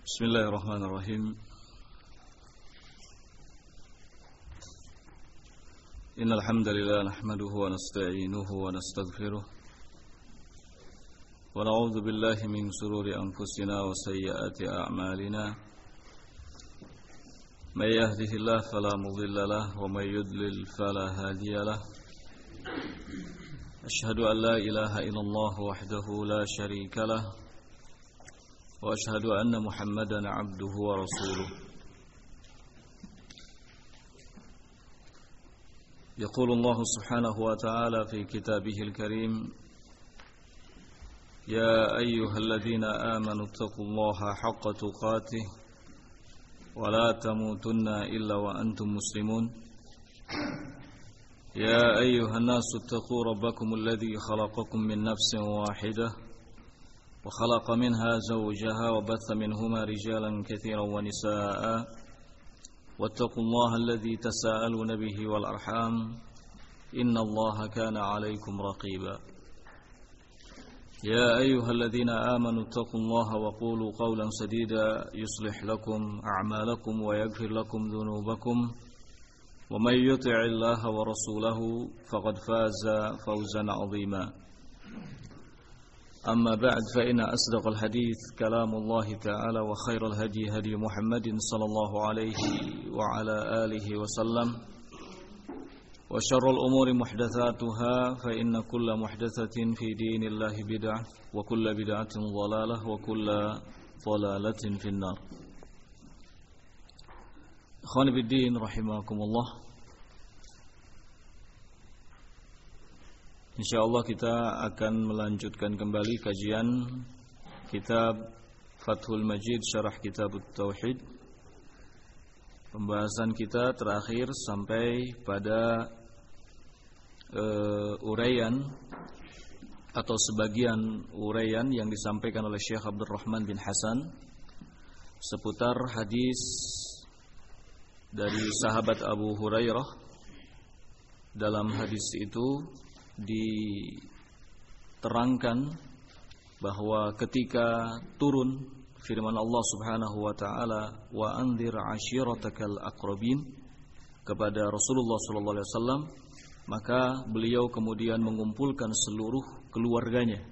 بسم الله الرحمن الرحيم إن الحمد لله نحمده ونستعينه ونستغفره ونعوذ بالله من شرور أنفسنا وسيئات أعمالنا من يهده الله فلا مضل له ومن يضلل فلا هادي له أشهد أن لا إله إلا الله وحده لا شريك له وأشهد أن محمدا عبده ورسوله يقول الله سبحانه وتعالى في كتابه الكريم يا أيها الذين آمنوا اتقوا الله حق تقاته ولا تموتن إلا وأنتم مسلمون يا أيها الناس اتقوا ربكم الذي خلقكم من نفس واحدة وخلق منها زوجها وبث منهما رجالا كثيرا ونساء واتقوا الله الذي تساءلون به والأرحام إن الله كان عليكم رقيبا يا أيها الذين آمنوا اتقوا الله وقولوا قولا سديدا يصلح لكم أعمالكم ويغفر لكم ذنوبكم ومن يطع الله ورسوله فقد فاز فوزا عظيما أما بعد فإن أصدق الحديث كلام الله تعالى وخير الهدي هدي محمد صلى الله عليه وعلى آله وسلم وشر الأمور محدثاتها فإن كل محدثة في دين الله بدعة وكل بدعة ضلالة وكل ضلالة في النار. إخواني بالدين رحمكم الله. InsyaAllah kita akan melanjutkan kembali kajian kitab Fathul Majid Syarah Kitab Tauhid. Pembahasan kita terakhir sampai pada uraian atau sebagian uraian yang disampaikan oleh Syekh Abdurrahman bin Hasan seputar hadis dari sahabat Abu Hurairah. Dalam hadis itu diterangkan bahwa ketika turun firman Allah Subhanahu wa taala wa anzir ashiratakal aqrabin kepada Rasulullah sallallahu alaihi wasallam, maka beliau kemudian mengumpulkan seluruh keluarganya,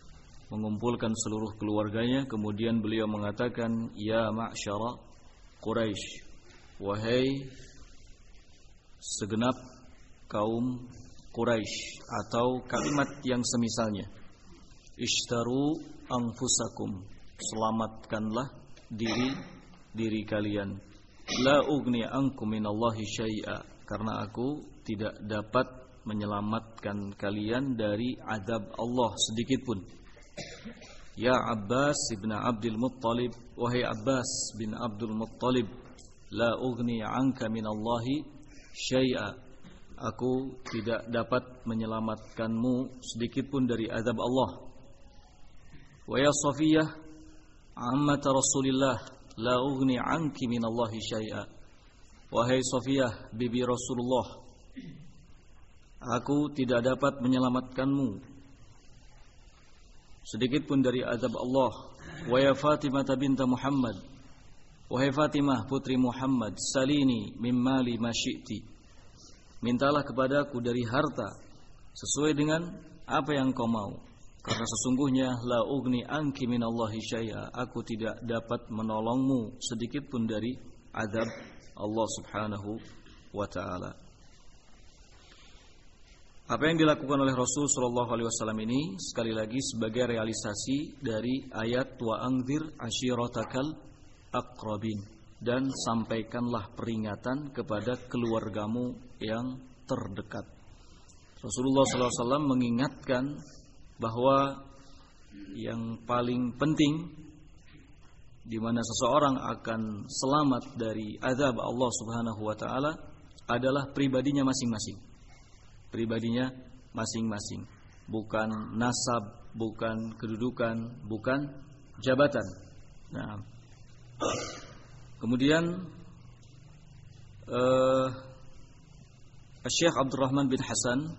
kemudian beliau mengatakan ya ma'syara Quraisy, wahai segenap kaum Quraisy, atau kalimat yang semisalnya, ishtaru anfusakum, selamatkanlah diri kalian, la ugni ankum minallahi syai'a, karena aku tidak dapat menyelamatkan kalian dari azab Allah sedikit pun. Ya Abbas ibn Abdul Muttalib, wahai Abbas bin Abdul Muttalib, la ugni anka minallahi syai'a, aku tidak dapat menyelamatkanmu sedikit pun dari azab Allah. Wa ya Safiyah ammat Rasulillah, la ughni anki minallahi syai'a, wahai Safiyah bibi Rasulullah, aku tidak dapat menyelamatkanmu sedikit pun dari azab Allah. Wa ya Fatimah binta Muhammad, wahai Fatimah putri Muhammad, salini mim mali ma syi'ti, mintalah kepadaku dari harta sesuai dengan apa yang kau mau, karena sesungguhnya la ugni anki minallahi syai'a, aku tidak dapat menolongmu sedikit pun dari azab Allah Subhanahu wa taala. Apa yang dilakukan oleh Rasul sallallahu alaihi wasallam ini sekali lagi sebagai realisasi dari ayat wa anzir ashiratakal aqrabin, dan sampaikanlah peringatan kepada keluargamu yang terdekat. Rasulullah SAW mengingatkan bahwa yang paling penting di mana seseorang akan selamat dari azab Allah Subhanahu wa taala adalah pribadinya masing-masing, bukan nasab, bukan kedudukan, bukan jabatan. Nah, kemudian Syekh Abdurrahman bin Hasan,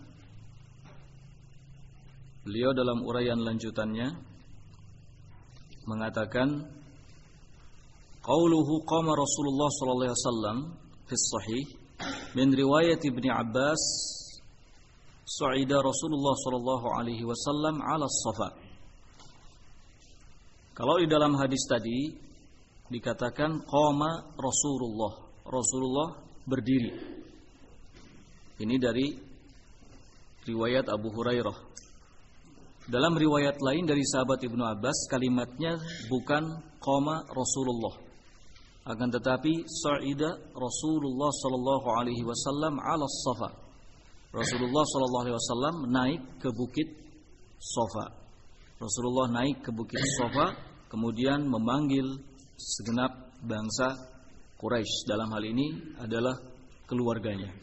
beliau dalam uraian lanjutannya mengatakan Qauluhu qama Rasulullah sallallahu alaihi wasallam fi sahih min riwayat Ibnu Abbas su'ida Rasulullah sallallahu alaihi wasallam 'ala as-safa. Kalau di dalam hadis tadi dikatakan qama Rasulullah, Rasulullah berdiri. Ini dari riwayat Abu Hurairah. Dalam riwayat lain dari sahabat Ibnu Abbas kalimatnya bukan qama Rasulullah, akan tetapi sa'ida Rasulullah sallallahu alaihi wasallam 'ala as-safa. Rasulullah sallallahu alaihi wasallam naik ke bukit Safa. Rasulullah naik ke bukit Safa kemudian memanggil segenap bangsa Quraisy, dalam hal ini adalah keluarganya.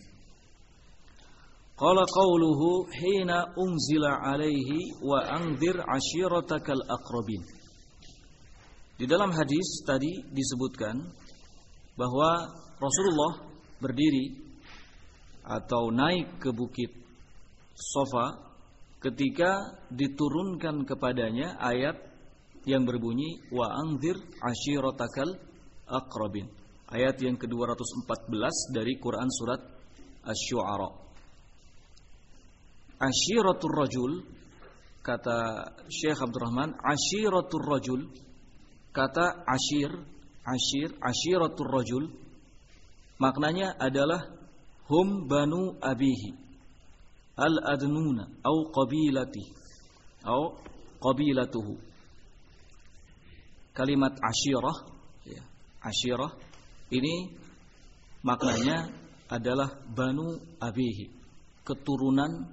Qala qauluhu hina unzila alaihi wa anzir ashiratakal aqrabin. Di dalam hadis tadi disebutkan bahwa Rasulullah berdiri atau naik ke bukit Safa ketika diturunkan kepadanya ayat yang berbunyi wa anzir ashiratakal aqrabin. Ayat yang ke-214 dari Quran surat Asy-Syu'ara. Ashiratur rajul, kata Syekh Abdurrahman, ashiratur rajul, kata ashiratur rajul maknanya adalah hum banu abihi al-adnuna au qabilatuhu. Kalimat ashirah, ya, ashirah ini maknanya adalah banu abihi, keturunan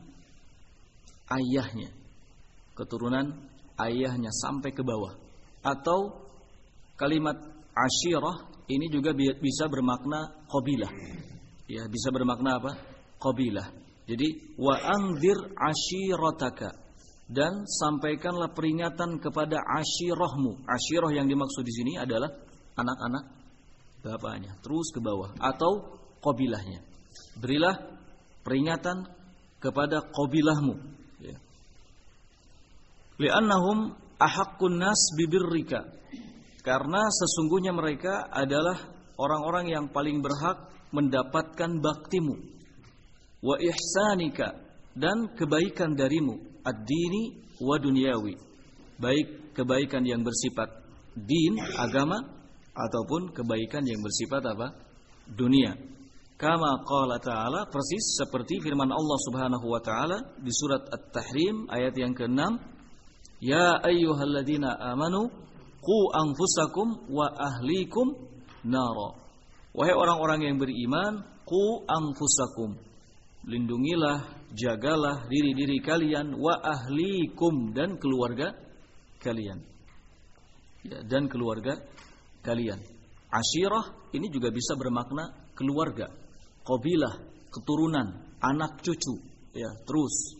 ayahnya sampai ke bawah. Atau kalimat ashirah ini juga bisa bermakna qabilah. Ya, bisa bermakna apa? Qabilah. Jadi wa anzir ashirataka, dan sampaikanlah peringatan kepada ashirahmu. Ashirah yang dimaksud di sini adalah anak-anak bapaknya, terus ke bawah, atau qabilahnya. Berilah peringatan kepada qabilahmu, ya. Li'annahum ahaqqun nas bibirrika, karena sesungguhnya mereka adalah orang-orang yang paling berhak mendapatkan baktimu, wa ihsanika, dan kebaikan darimu, ad-dini wa dunyawi, baik kebaikan yang bersifat din, agama, ataupun kebaikan yang bersifat apa? Dunia. Kama qala ta'ala, persis seperti firman Allah Subhanahu wa taala di surat At-Tahrim ayat yang ke-6, ya ayyuhalladzina amanu qu anfusakum wa ahlikum nara. Wahai orang-orang yang beriman, qu anfusakum, lindungilah, jagalah diri-diri kalian, wa ahlikum, dan keluarga kalian. Ya, dan keluarga kalian. Ashirah ini juga bisa bermakna keluarga, qabilah, keturunan, anak cucu, ya, terus.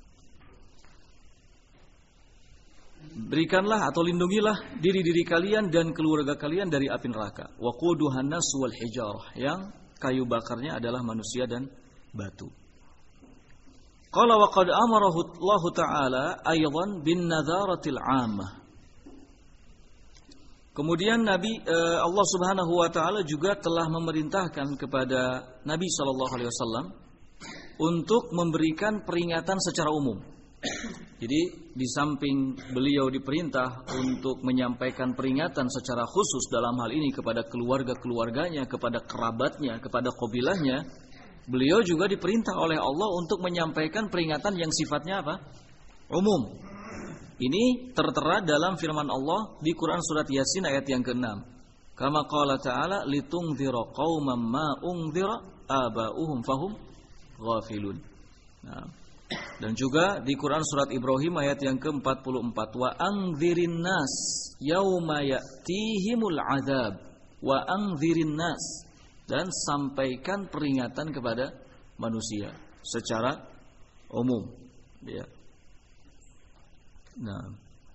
Berikanlah atau lindungilah diri-diri kalian dan keluarga kalian dari api neraka. Waquduhan nas wal hijarah, yang kayu bakarnya adalah manusia dan batu. Qala wa qad amarahu Allah Ta'ala aydan bin nadharatil 'ammah. Kemudian Allah Subhanahu wa taala juga telah memerintahkan kepada Nabi sallallahu alaihi wasallam untuk memberikan peringatan secara umum. Jadi di samping beliau diperintah untuk menyampaikan peringatan secara khusus dalam hal ini kepada keluarga-keluarganya, kepada kerabatnya, kepada qabilahnya, beliau juga diperintah oleh Allah untuk menyampaikan peringatan yang sifatnya apa? Umum. Ini tertera dalam firman Allah di Quran surat Yasin ayat yang ke-6. Kama qala ta'ala litungdzira qauman ma ungdzira aba'uhum fahum ghafilun. Nah, dan juga di Quran surat Ibrahim ayat yang ke-44, wa andzirin nas yauma ya'tihimul adzab, wa andzirin nas, dan sampaikan peringatan kepada manusia secara umum, ya. Nah,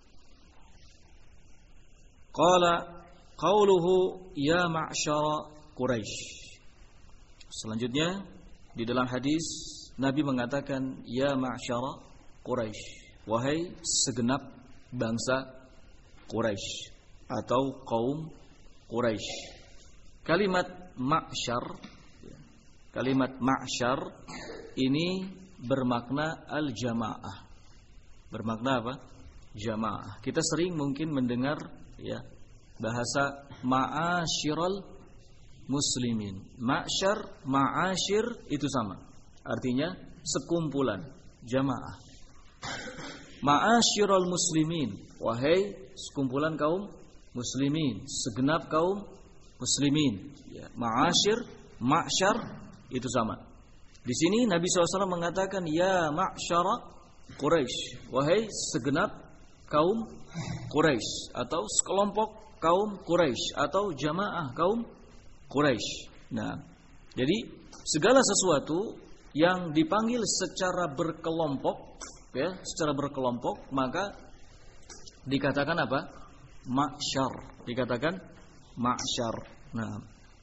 qala qauluhu ya ma'syara Quraisy. Selanjutnya di dalam hadis Nabi mengatakan ya ma'syara Quraisy, wahai segenap bangsa Quraisy atau kaum Quraisy. Kalimat ma'syar, kalimat ma'syar ini bermakna al-jamaah. Bermakna apa? Jamaah. Kita sering mungkin mendengar ya bahasa ma'asyiral muslimin. Ma'syar, ma'asyir itu sama. Artinya sekumpulan, jamaah. Ma'asyiral muslimin, wahai sekumpulan kaum muslimin, segenap kaum muslimin. Ya, ma'asyir, ma'syar itu sama. Di sini Nabi SAW mengatakan ya ma'syara Quraisy, wahai segenap kaum Quraisy atau sekelompok kaum Quraisy atau jamaah kaum Quraisy. Nah, jadi segala sesuatu yang dipanggil secara berkelompok, ya, secara berkelompok, maka dikatakan apa? Ma'syar. Dikatakan ma'syar. Nah,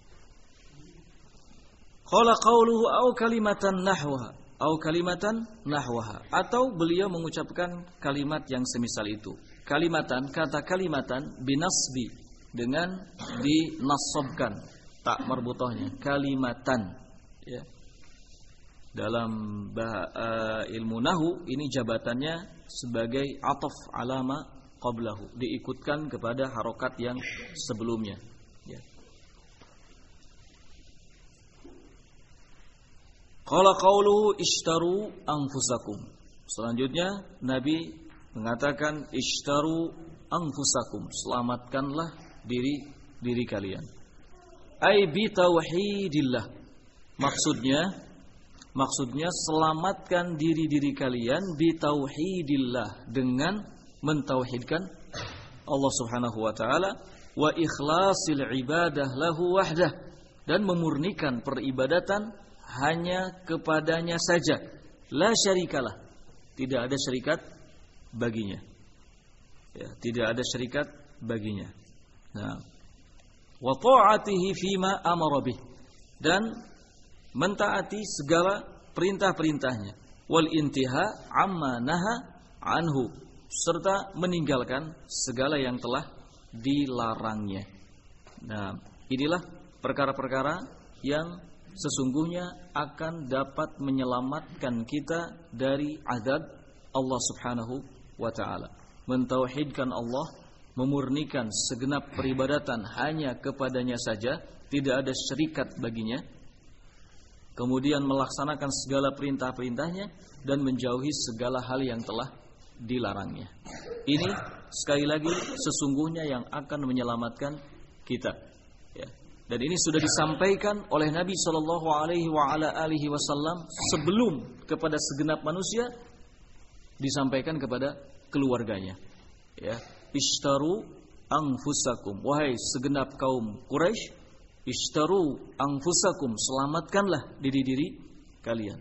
qala qawluhu au kalimatan nahwaha, au kalimatan nahwaha, atau beliau mengucapkan kalimat yang semisal itu. Kalimatan, kata kalimatan binasbi, dengan dinasabkan tak marbutohnya, kalimatan, ya. Dalam ilmu nahu ini jabatannya sebagai ataf alama qablahu, diikutkan kepada harokat yang sebelumnya, ya. Qala qawluhu ishtaru anfusakum. Selanjutnya Nabi mengatakan ishtaru anfusakum, selamatkanlah diri kalian. Ai bi tauhidillah. Maksudnya selamatkan diri kalian bi tauhidillah, dengan mentauhidkan Allah Subhanahu wa taala, wa ikhlasil ibadah lahu wahdah, dan memurnikan peribadatan hanya kepadanya saja. La syarikalah, tidak ada syarikat baginya. Ya, tidak ada syarikat baginya. Nah, wa ta'atihi fima amara bih, dan mentaati segala perintah-perintahnya. Wal intiha amma naha anhu, serta meninggalkan segala yang telah dilarangnya. Nah, inilah perkara-perkara yang sesungguhnya akan dapat menyelamatkan kita dari azab Allah Subhanahu wa taala. Mentauhidkan Allah, memurnikan segenap peribadatan hanya kepadanya saja, tidak ada syarikat baginya. Kemudian melaksanakan segala perintah-perintahnya dan menjauhi segala hal yang telah dilarangnya. Ini sekali lagi sesungguhnya yang akan menyelamatkan kita, ya. Dan ini sudah disampaikan oleh Nabi SAW sebelum kepada segenap manusia, disampaikan kepada keluarganya. Ya, ishtaru anfusakum, wahai segenap kaum Quraisy, ishtaru anfusakum, selamatkanlah diri kalian.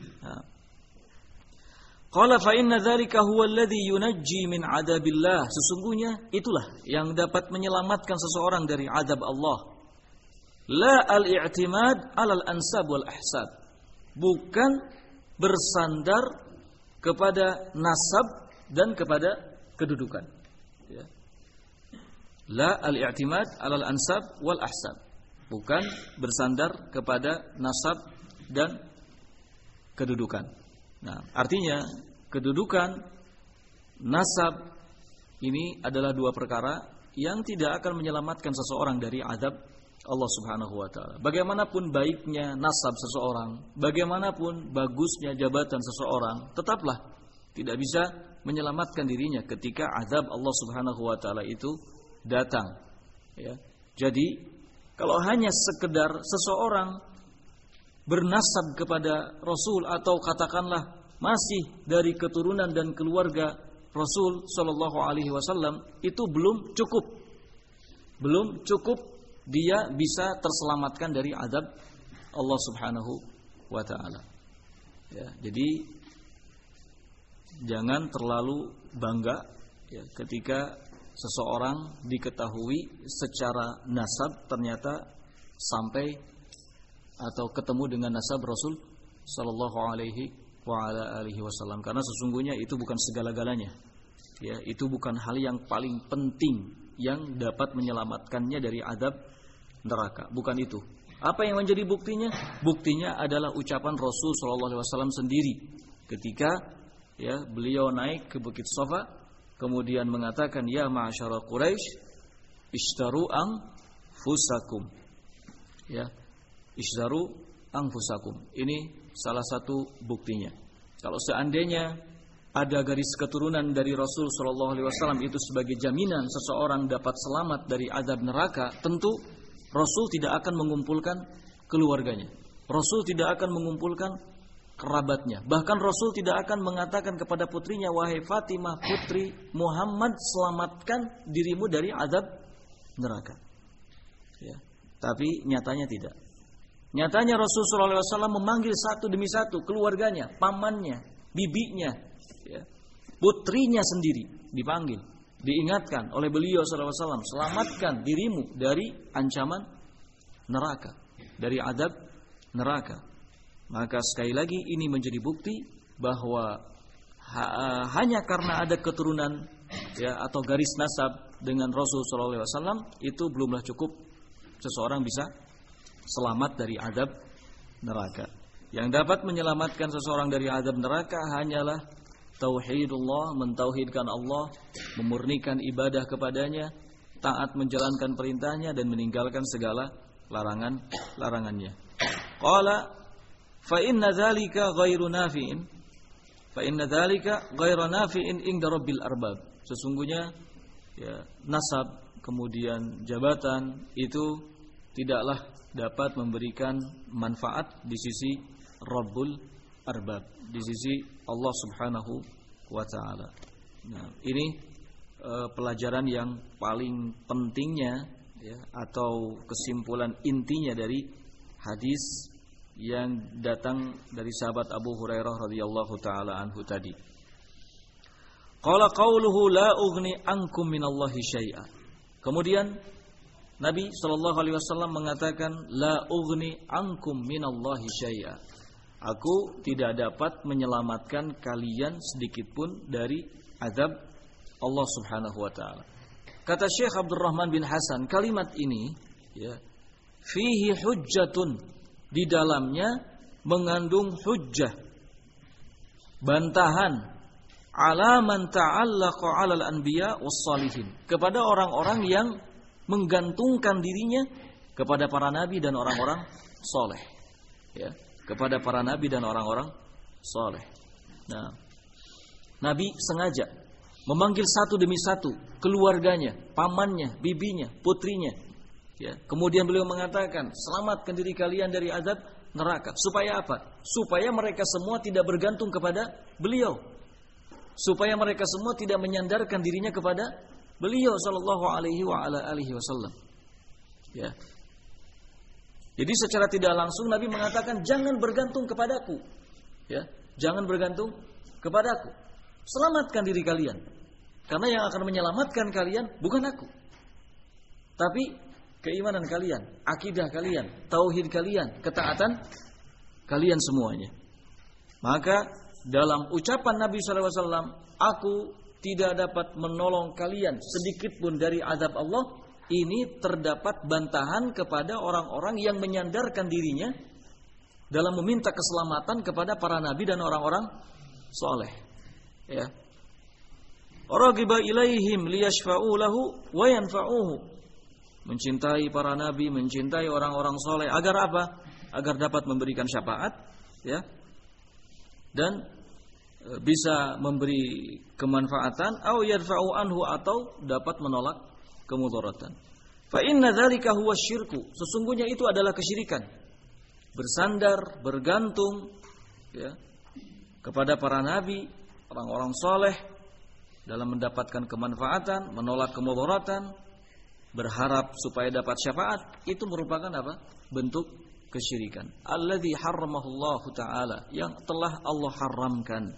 Qala fa inna dzalika huwa alladhi yunajji min adabillah, sesungguhnya itulah yang dapat menyelamatkan seseorang dari azab Allah. La al-i'timad 'alal ansab wal ahsab, bukan bersandar kepada nasab dan kepada kedudukan, ya. La al-i'timad 'alal ansab wal ahsab, bukan bersandar kepada nasab dan kedudukan. Nah, artinya kedudukan, nasab ini adalah dua perkara yang tidak akan menyelamatkan seseorang dari azab Allah Subhanahu wa taala. Bagaimanapun baiknya nasab seseorang, bagaimanapun bagusnya jabatan seseorang, tetaplah tidak bisa menyelamatkan dirinya ketika azab Allah Subhanahu wa taala itu datang, ya. Jadi kalau hanya sekedar seseorang bernasab kepada Rasul atau katakanlah masih dari keturunan dan keluarga Rasul sallallahu alaihi wasallam, itu belum cukup dia bisa terselamatkan dari azab Allah Subhanahu wa taala. Ya, jadi jangan terlalu bangga, ya, ketika seseorang diketahui secara nasab ternyata sampai atau ketemu dengan nasab Rasul sallallahu alaihi wa ala alihi wasallam, karena sesungguhnya itu bukan segala-galanya. Ya, itu bukan hal yang paling penting yang dapat menyelamatkannya dari azab neraka. Bukan itu. Apa yang menjadi buktinya? Buktinya adalah ucapan Rasul sallallahu alaihi wasallam sendiri ketika beliau naik ke Bukit Safa kemudian mengatakan, ya ma'asyara Quraisy ishtaru anfusakum. Ishtaru anfusakum. Ini salah satu buktinya. Kalau seandainya ada garis keturunan dari Rasul sallallahu alaihi wasallam itu sebagai jaminan seseorang dapat selamat dari azab neraka, tentu Rasul tidak akan mengumpulkan keluarganya. Rasul tidak akan mengumpulkan kerabatnya. Bahkan Rasul tidak akan mengatakan kepada putrinya, wahai Fatimah putri Muhammad, selamatkan dirimu dari azab neraka. Tapi nyatanya tidak. Nyatanya Rasul sallallahu alaihi wasallam memanggil satu demi satu keluarganya, pamannya, bibinya, putrinya sendiri dipanggil. Diingatkan oleh beliau sallallahu alaihi wasallam, selamatkan dirimu dari ancaman neraka, dari azab neraka. Maka sekali lagi ini menjadi bukti bahwa hanya karena ada keturunan atau garis nasab dengan Rasul sallallahu alaihi wasallam itu belumlah cukup seseorang bisa selamat dari azab neraka. Yang dapat menyelamatkan seseorang dari azab neraka hanyalah tauhidullah, mentauhidkan Allah, memurnikan ibadah kepadanya, taat menjalankan perintahnya dan meninggalkan segala larangannya. Qala fa inna dzalika ghairu nafi'in. Fa inna dzalika ghairu nafi'in inda rabbil arbab. Sesungguhnya nasab kemudian jabatan itu tidaklah dapat memberikan manfaat di sisi Rabbul Arbab, di sisi Allah Subhanahu wa taala. Nah, ini pelajaran yang paling pentingnya atau kesimpulan intinya dari hadis yang datang dari sahabat Abu Hurairah radhiyallahu taala anhu tadi. Qala qauluhu la ughni ankum minallahi syai'a. Kemudian Nabi sallallahu alaihi wasallam mengatakan la ughni ankum minallahi syai'a. Aku tidak dapat menyelamatkan kalian sedikit pun dari azab Allah Subhanahu wa taala. Kata Syekh Abdurrahman bin Hasan, kalimat ini fihi hujjatun, di dalamnya mengandung hujjah, bantahan ala man ta'allaqa 'alal anbiya was salihin, kepada orang-orang yang menggantungkan dirinya kepada para nabi dan orang-orang soleh. Kepada para nabi dan orang-orang soleh. Nah, Nabi sengaja memanggil satu demi satu keluarganya, pamannya, bibinya, putrinya. Kemudian beliau mengatakan, selamatkan diri kalian dari azab neraka. Supaya apa? Supaya mereka semua tidak bergantung kepada beliau. Supaya mereka semua tidak menyandarkan dirinya kepada beliau sallallahu alaihi wa ala alihi wasallam. Jadi secara tidak langsung Nabi mengatakan jangan bergantung kepadaku. Jangan bergantung kepadaku. Selamatkan diri kalian. Karena yang akan menyelamatkan kalian bukan aku. Tapi keimanan kalian, akidah kalian, tauhid kalian, ketaatan kalian semuanya. Maka dalam ucapan Nabi sallallahu alaihi wasallam, aku tidak dapat menolong kalian sedikit pun dari azab Allah, ini terdapat bantahan kepada orang-orang yang menyandarkan dirinya dalam meminta keselamatan kepada para nabi dan orang-orang soleh. Ragiba ilaihim liyashfa'u lahu wa yanfa'uhu. Mencintai para nabi, mencintai orang-orang soleh agar apa? Agar dapat memberikan syafaat, dan bisa memberi kemanfaatan, au yadfa'u anhu, atau dapat menolak kemudaratan. Fa inna dzalika huwa syirku. Sesungguhnya itu adalah kesyirikan. Bersandar, bergantung kepada para nabi, orang-orang soleh dalam mendapatkan kemanfaatan, menolak kemudaratan, berharap supaya dapat syafaat, itu merupakan apa? Bentuk kesyirikan. Alladzi harramahullahu taala, yang telah Allah haramkan.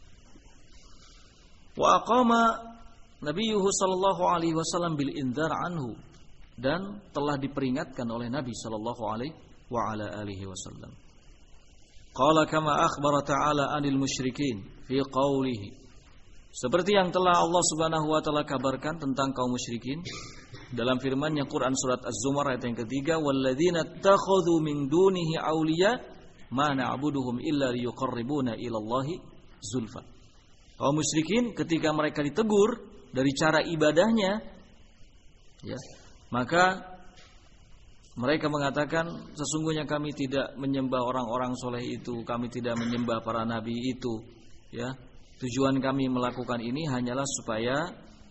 Wa aqama Nabiyuhu sallallahu alaihi wasallam bil indhar anhu, dan telah diperingatkan oleh Nabi sallallahu alaihi wa ala alihi wasallam. Qala kama akhbara ta'ala 'anil musyrikin fi qawlihi. Seperti yang telah Allah Subhanahu wa taala kabarkan tentang kaum musyrikin dalam firman-Nya Quran surat Az-Zumar ayat yang ketiga, walladzina takhadhu min dunihi awliya ma na'buduhum illa liyuqarribuna ilallahi zulfa. Kaum musyrikin ketika mereka ditegur dari cara ibadahnya, ya, maka mereka mengatakan, sesungguhnya kami tidak menyembah orang-orang soleh itu, kami tidak menyembah para nabi itu, ya. Tujuan kami melakukan ini hanyalah supaya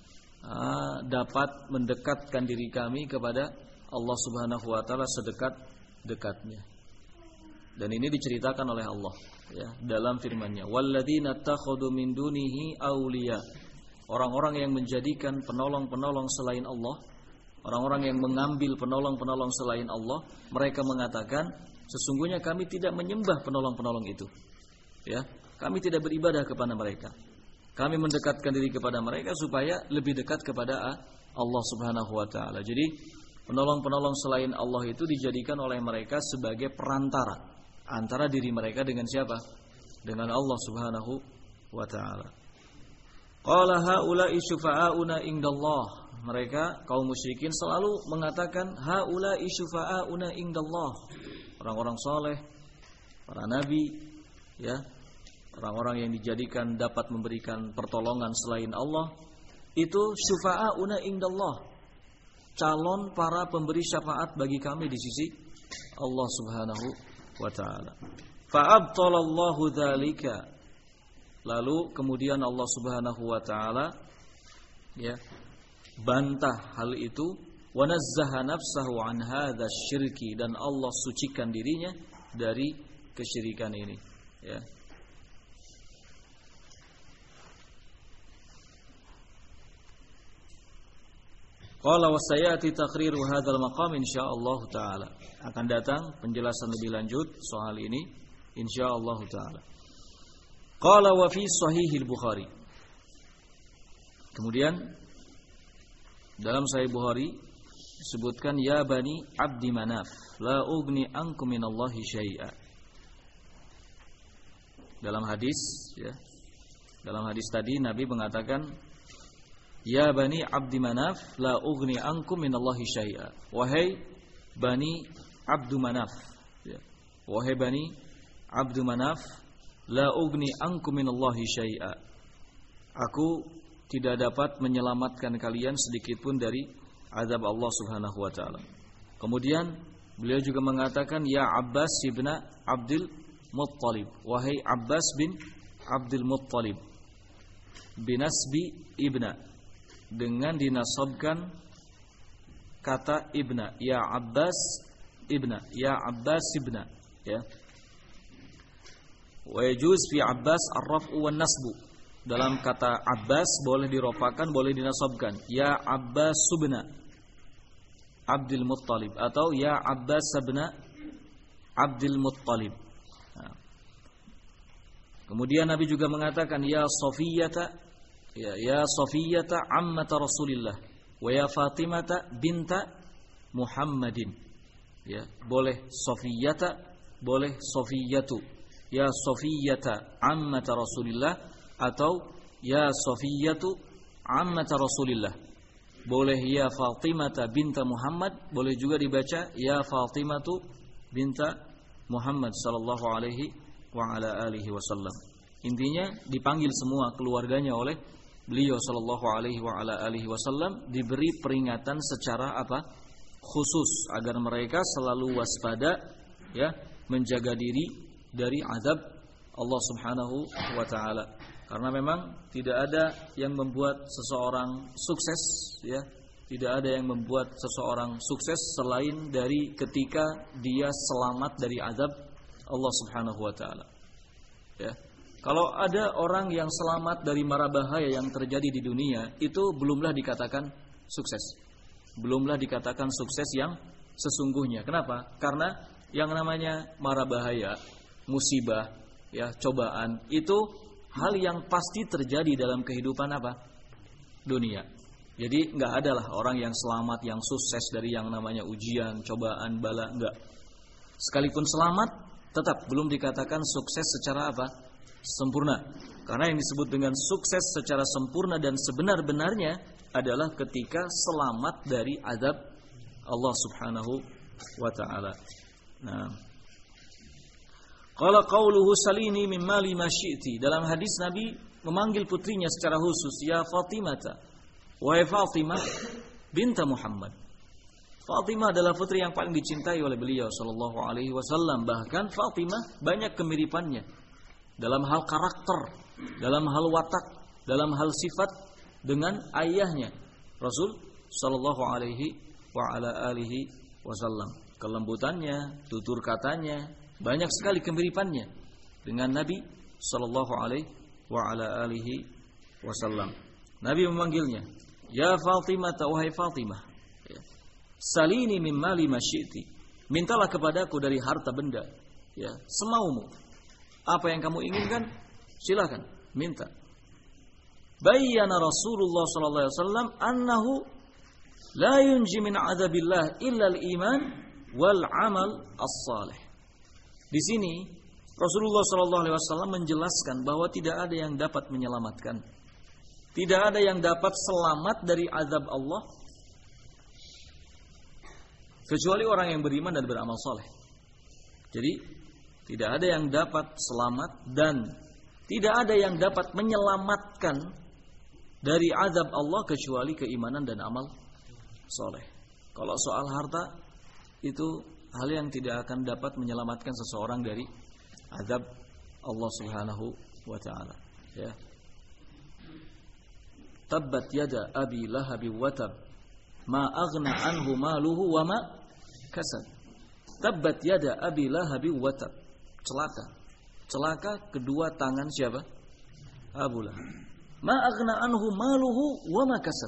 dapat mendekatkan diri kami kepada Allah Subhanahu wa taala sedekat-dekatnya. Dan ini diceritakan oleh Allah, ya, dalam firman-Nya, walladzina takhadhu min dunihi awliya. Orang-orang yang menjadikan penolong-penolong selain Allah, orang-orang yang mengambil penolong-penolong selain Allah, mereka mengatakan, sesungguhnya kami tidak menyembah penolong-penolong itu. Ya, kami tidak beribadah kepada mereka. Kami mendekatkan diri kepada mereka supaya lebih dekat kepada Allah Subhanahu wa taala. Jadi, penolong-penolong selain Allah itu dijadikan oleh mereka sebagai perantara antara diri mereka dengan siapa? Dengan Allah Subhanahu wa taala. Qala haula'i syufa'auna indallah. Mereka kaum musyrikin selalu mengatakan haula'i syufa'auna indallah. Orang-orang saleh, para nabi, ya, orang-orang yang dijadikan dapat memberikan pertolongan selain Allah, itu syufa'auna indallah, calon para pemberi syafaat bagi kami di sisi Allah Subhanahu wa taala. Fa'abtalallahu dzalika. Lalu kemudian Allah Subhanahu wa taala, ya, bantah hal itu, wa nazzaha nafsahu an hadzal syirki, dan Allah sucikan dirinya dari kesyirikan ini, ya. Qala wa sayati taqriru hadzal maqam insyaallah taala. Akan datang penjelasan lebih lanjut soal ini insyaallah taala. Qala wa fi sahihil Bukhari. Kemudian dalam Sahih Bukhari disebutkan, ya bani Abdi Manaf la ugni ankum minallahi syai'a. Dalam hadis, ya, dalam hadis tadi Nabi mengatakan, ya bani Abdi Manaf la ugni ankum minallahi syai'a. Wahai bani Abdu Manaf, ya, wahai bani Abdu Manaf, la ugni ankum minallahi syai'a. Aku tidak dapat menyelamatkan kalian sedikit pun dari azab Allah Subhanahu wa taala. Kemudian beliau juga mengatakan, ya Abbas ibn Abdul Muttalib, wahai Abbas bin Abdul Muttalib, binasbi ibna, dengan dinasabkan kata ibna, ya Abbas ibna, ya Abbas ibna, ya. Wa yajuz fi Abbas ar-raf'u wan nasbu. Dalam kata Abbas boleh dirofakan, boleh dinasabkan, ya Abbas ibna Abdul Muttalib, atau ya Abbas ibna Abdul Muttalib. Nah. Kemudian Nabi juga mengatakan, ya Safiyata, ya Safiyata ammata Rasulillah, wa ya Fatimata binta Muhammadin. Ya, boleh Safiyata, boleh Safiyatu. Ya Safiyata ammata Rasulillah, atau ya Safiyatu ammata Rasulillah. Boleh ya Fatimata binta Muhammad, boleh juga dibaca ya Fatimatu binta Muhammad sallallahu alaihi wa ala alihi wasallam. Intinya dipanggil semua keluarganya oleh beliau sallallahu alaihi wa ala alihi wasallam, diberi peringatan secara apa? Khusus, agar mereka selalu waspada, ya, menjaga diri dari azab Allah Subhanahu wa taala. Karena memang tidak ada yang membuat seseorang sukses, ya, tidak ada yang membuat seseorang sukses selain dari ketika dia selamat dari azab Allah Subhanahu wa taala. Ya. Kalau ada orang yang selamat dari mara bahaya yang terjadi di dunia, itu belumlah dikatakan sukses. Belumlah dikatakan sukses yang sesungguhnya. Kenapa? Karena yang namanya mara bahaya, musibah, ya, cobaan, itu hal yang pasti terjadi dalam kehidupan apa? Dunia. Jadi enggak adalah orang yang selamat, yang sukses dari yang namanya ujian, cobaan, bala, enggak. Sekalipun selamat, tetap belum dikatakan sukses secara apa? sempurna. Karena yang disebut dengan sukses secara sempurna dan sebenar-benarnya adalah ketika selamat dari azab Allah Subhanahu wa taala. Nah, qala qauluhu salini min mali ma syi'ti. Dalam hadis Nabi memanggil putrinya secara khusus, ya Fatimata, wahai Fatimah binta Muhammad. Fatimah adalah putri yang paling dicintai oleh beliau sallallahu alaihi wasallam. Bahkan Fatimah banyak kemiripannya dalam hal karakter, dalam hal watak, dalam hal sifat dengan ayahnya Rasul sallallahu alaihi wa ala alihi wasallam. Kelembutannya, tutur katanya, banyak sekali kemiripannya dengan Nabi sallallahu alaihi wa ala alihi wasallam. Nabi memanggilnya, ya Fatimah, wahai Fatimah, salini min mali ma syi'ti. Mintalah kepadaku dari harta benda, ya, semaumu. Apa yang kamu inginkan, silakan minta. Bayyana Rasulullah sallallahu alaihi wasallam annahu la yunji min adzabillah illa al-iman wal amal as-salih. Di sini Rasulullah sallallahu alaihi wasallam menjelaskan bahwa tidak ada yang dapat menyelamatkan, tidak ada yang dapat selamat dari azab Allah kecuali orang yang beriman dan beramal saleh. Jadi tidak ada yang dapat selamat dan tidak ada yang dapat menyelamatkan dari azab Allah kecuali keimanan dan amal saleh. Kalau soal harta itu hal yang tidak akan dapat menyelamatkan seseorang dari azab Allah Subhanahu wa taala, ya. Tabbat yada abi lahabi wa tab ma aghna anhu maluhu wa ma kasab. Tabbat yada abi lahabi wa tab. Celaka. Celaka kedua tangan siapa? Abu Lahab. Ma aghna anhu maluhu wa ma kasab.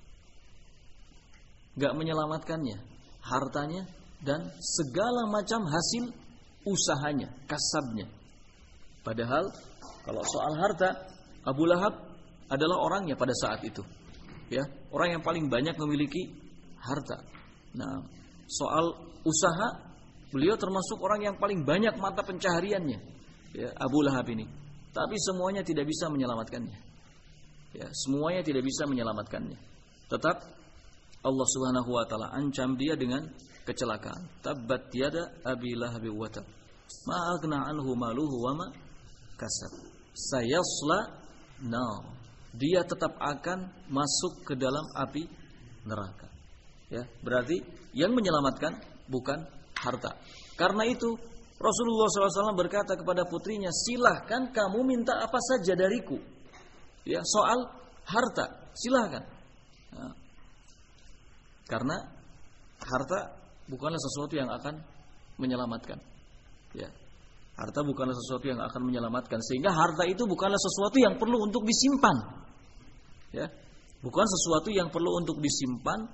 Enggak menyelamatkannya hartanya dan segala macam hasil usahanya, kasabnya. Padahal kalau soal harta, Abu Lahab adalah orangnya pada saat itu, ya, orang yang paling banyak memiliki harta. Nah, soal usaha, beliau termasuk orang yang paling banyak mata pencahariannya, ya, Abu Lahab ini. Tapi semuanya tidak bisa menyelamatkannya, ya, semuanya tidak bisa menyelamatkannya. Tetap Allah Subhanahu wa taala ancam dia dengan kecelakaan. Tabbat yada abi lahab wa tab ma aghna anhu maluhu wa ma kasab sayasla nar. Dia tetap akan masuk ke dalam api neraka. Ya, berarti yang menyelamatkan bukan harta. Karena itu Rasulullah SAW berkata kepada putrinya, silahkan kamu minta apa saja dariku. Ya, soal harta, silahkan. Nah, karena harta bukanlah sesuatu yang akan menyelamatkan. Ya, harta bukanlah sesuatu yang akan menyelamatkan. Sehingga harta itu bukanlah sesuatu yang perlu untuk disimpan. Ya, bukan sesuatu yang perlu untuk disimpan,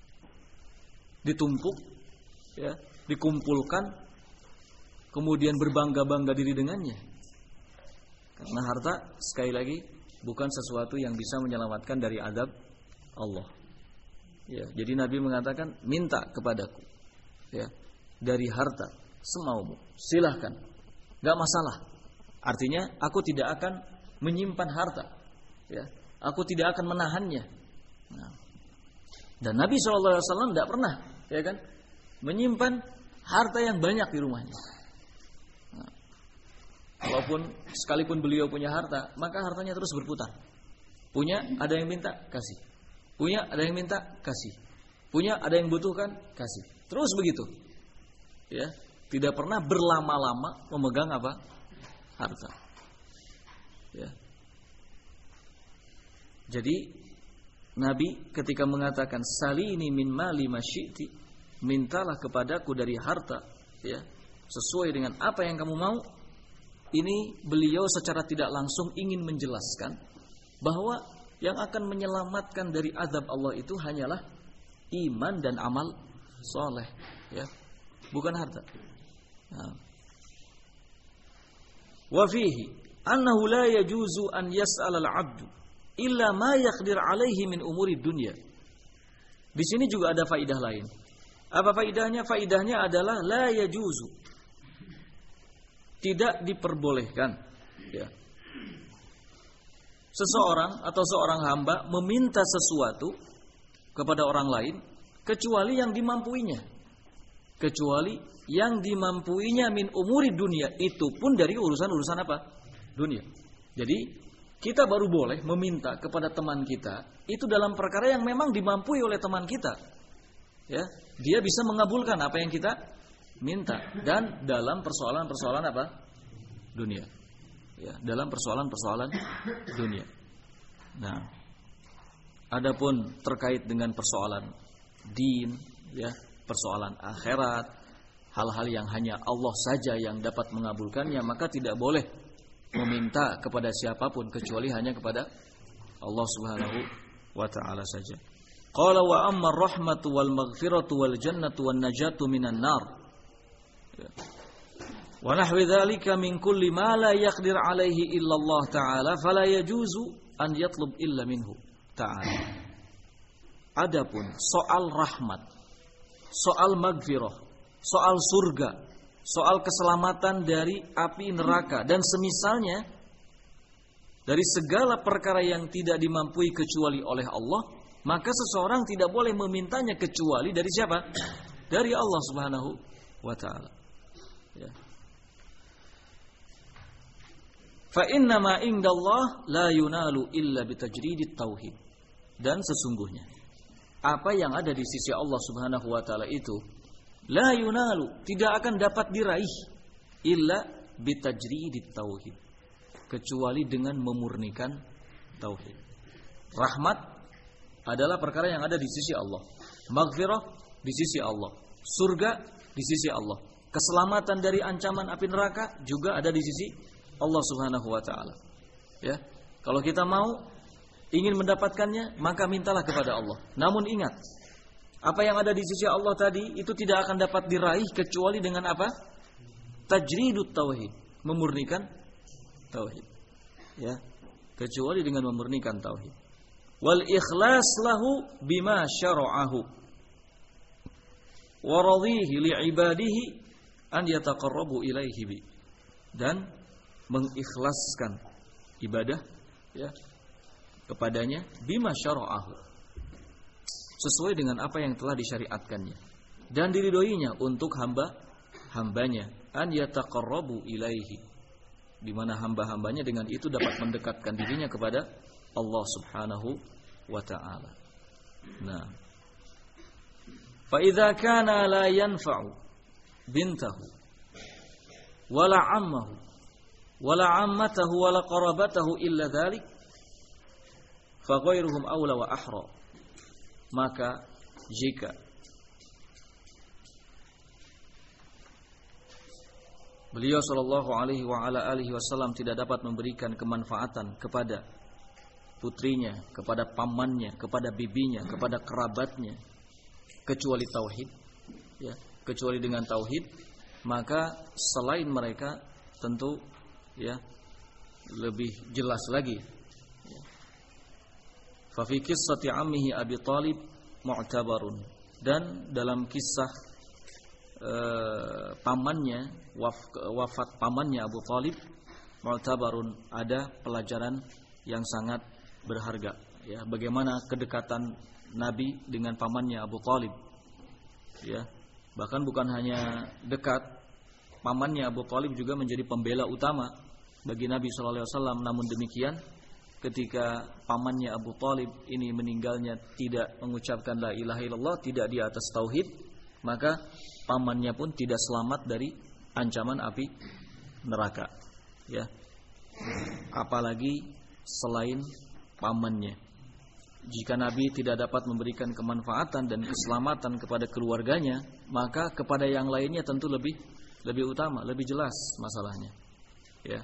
ditumpuk, ya, dikumpulkan, kemudian berbangga-bangga diri dengannya. Karena harta sekali lagi bukan sesuatu yang bisa menyelamatkan dari azab Allah. Ya, jadi Nabi mengatakan, minta kepadaku, ya, dari harta semaumu, silahkan, gak masalah. Artinya aku tidak akan menyimpan harta, ya, aku tidak akan menahannya. Nah, dan Nabi SAW tidak pernah, ya kan, menyimpan harta yang banyak di rumahnya. Nah, walaupun sekalipun beliau punya harta, maka hartanya terus berputar. Punya, ada yang minta, kasih. Punya, ada yang minta, kasih. Punya, ada yang butuhkan, kasih. Terus begitu. Ya, tidak pernah berlama-lama memegang apa? Harta. Ya. Jadi Nabi ketika mengatakan salini min mali ma syi'ti, mintalah kepadaku dari harta, ya, sesuai dengan apa yang kamu mau. Ini beliau secara tidak langsung ingin menjelaskan bahwa yang akan menyelamatkan dari azab Allah itu hanyalah iman dan amal soleh, ya, bukan harta. Nah. Wa fihi annahu la yajuzu an yas'al al-'abdu illa ma yaqdir alaihi min umuri dunya. Di sini juga ada faidah lain. Apa faidahnya? Faidahnya adalah la yajuzu, tidak diperbolehkan Ya. Seseorang atau seorang hamba meminta sesuatu kepada orang lain kecuali yang dimampuinya. Kecuali yang dimampuinya min umuri dunia, itu pun dari urusan-urusan apa? Dunia. Jadi kita baru boleh meminta kepada teman kita itu dalam perkara yang memang dimampui oleh teman kita. Ya, dia bisa mengabulkan apa yang kita minta dan dalam persoalan-persoalan apa? Dunia. Ya, dalam persoalan-persoalan dunia. Nah, adapun terkait dengan persoalan din, ya, persoalan akhirat, hal-hal yang hanya Allah saja yang dapat mengabulkannya, maka tidak boleh meminta kepada siapapun kecuali hanya kepada Allah Subhanahu wa taala saja. Qala wa amma rahmatu wal maghfiratu wal jannatu wan najatu minan nar. Ya. Wa nahwi dzalika min kulli ma la yaqdir alaihi illa Allah taala fala yajuzu an yatlub illa minhu ta'ala. Adapun soal rahmat, soal maghfirah, soal surga, soal keselamatan dari api neraka dan semisalnya dari segala perkara yang tidak dimampui kecuali oleh Allah, maka seseorang tidak boleh memintanya kecuali dari siapa? Dari Allah Subhanahu wa taala. Ya. Fa inna ma indallah la yunalu illa bitajridit tauhid. Dan sesungguhnya apa yang ada di sisi Allah Subhanahu wa taala itu la yunalu, tidak akan dapat diraih illa bitajridit tauhid, kecuali dengan memurnikan tauhid. Rahmat adalah perkara yang ada di sisi Allah. Maghfirah di sisi Allah. Surga di sisi Allah. Keselamatan dari ancaman api neraka juga ada di sisi Allah Subhanahu wa taala. Ya. Kalau kita mau ingin mendapatkannya, maka mintalah kepada Allah. Namun ingat, apa yang ada di sisi Allah tadi itu tidak akan dapat diraih kecuali dengan apa? Tajridut tauhid, memurnikan tauhid. Ya. Kecuali dengan memurnikan tauhid. Wal ikhlas lahu bima syara'ahu. Wa radhihi li ibadihi an yataqarrabu ilaihi bi. Dan mengikhlaskan ibadah, ya, kepadanya bima syara'ahu, sesuai dengan apa yang telah disyariatkannya dan diridhoinya untuk hambanya, an yataqarrabu ilaihi, di mana hamba-hambanya dengan itu dapat mendekatkan dirinya kepada Allah Subhanahu wa taala. Nah, fa idza kana la yanfa'u bintahu wala ammahu wala ammatahu wala qarabatahu illa dzalik fa ghairuhum aula wa ahra. Maka jika beliau sallallahu alaihi wa ala alihi wasallam tidak dapat memberikan kemanfaatan kepada putrinya, kepada pamannya, kepada bibinya, kepada kerabatnya kecuali tauhid, ya, kecuali dengan tauhid, maka selain mereka tentu, ya, lebih jelas lagi. Fa fi qissati ammihi Abi Thalib mu'tabarun, dan dalam kisah pamannya, wafat pamannya Abu Thalib, mu'tabarun, ada pelajaran yang sangat berharga, ya, bagaimana kedekatan Nabi dengan pamannya Abu Thalib, ya, bahkan bukan hanya dekat, pamannya Abu Thalib juga menjadi pembela utama bagi Nabi sallallahu alaihi wasallam. Namun demikian, ketika pamannya Abu Thalib ini meninggalnya tidak mengucapkan la ilaha illallah, tidak di atas tauhid, maka pamannya pun tidak selamat dari ancaman api neraka, ya. Apalagi selain pamannya. Jika Nabi tidak dapat memberikan kemanfaatan dan keselamatan kepada keluarganya, maka kepada yang lainnya tentu lebih utama, lebih jelas masalahnya, ya.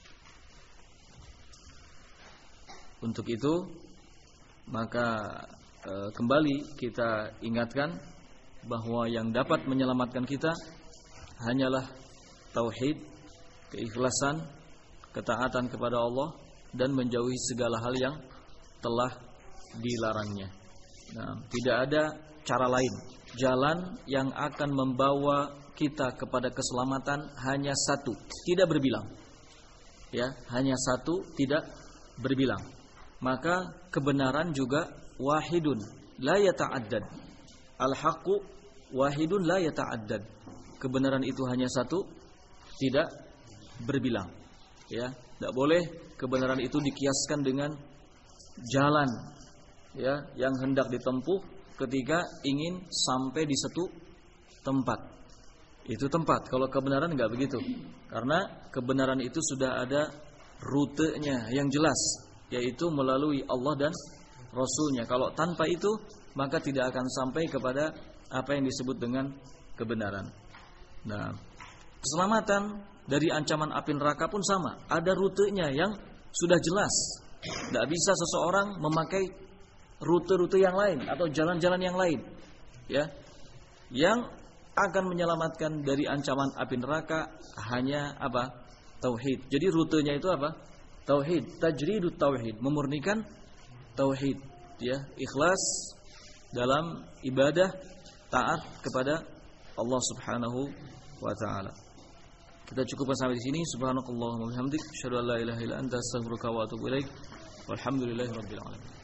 Untuk itu, maka kembali kita ingatkan bahwa yang dapat menyelamatkan kita hanyalah tauhid, keikhlasan, ketaatan kepada Allah, dan menjauhi segala hal yang telah dilarangnya. Nah, tidak ada cara lain. Jalan yang akan membawa kita kepada keselamatan hanya satu, tidak berbilang. ya, hanya satu, tidak berbilang. Maka kebenaran juga wahidun la yata'addad. Al-haqqu wahidun la yata'addad. Kebenaran itu hanya satu, tidak berbilang. Ya, tidak boleh kebenaran itu dikiaskan dengan jalan, ya, yang hendak ditempuh ketika ingin sampai di satu tempat. Itu tempat. Kalau kebenaran enggak begitu. Karena kebenaran itu sudah ada rutenya yang jelas, yaitu melalui Allah dan Rasulnya. Kalau tanpa itu, maka tidak akan sampai kepada apa yang disebut dengan kebenaran. Nah, keselamatan dari ancaman api neraka pun sama. Ada rutenya yang sudah jelas. Tidak bisa seseorang memakai rute-rute yang lain atau jalan-jalan yang lain, ya. Yang akan menyelamatkan dari ancaman api neraka hanya apa? Tauhid. Jadi rutenya itu apa? Tauhid, tajridut tauhid, memurnikan tauhid, ya, ikhlas dalam ibadah, taat kepada Allah Subhanahu wa taala. Kita cukupkan sampai di sini. Subhanakallahumma wa bihamdik, asyhadu an la ilaha illa anta, astaghfiruka wa atubu ilaik. Walhamdulillahirabbil alamin.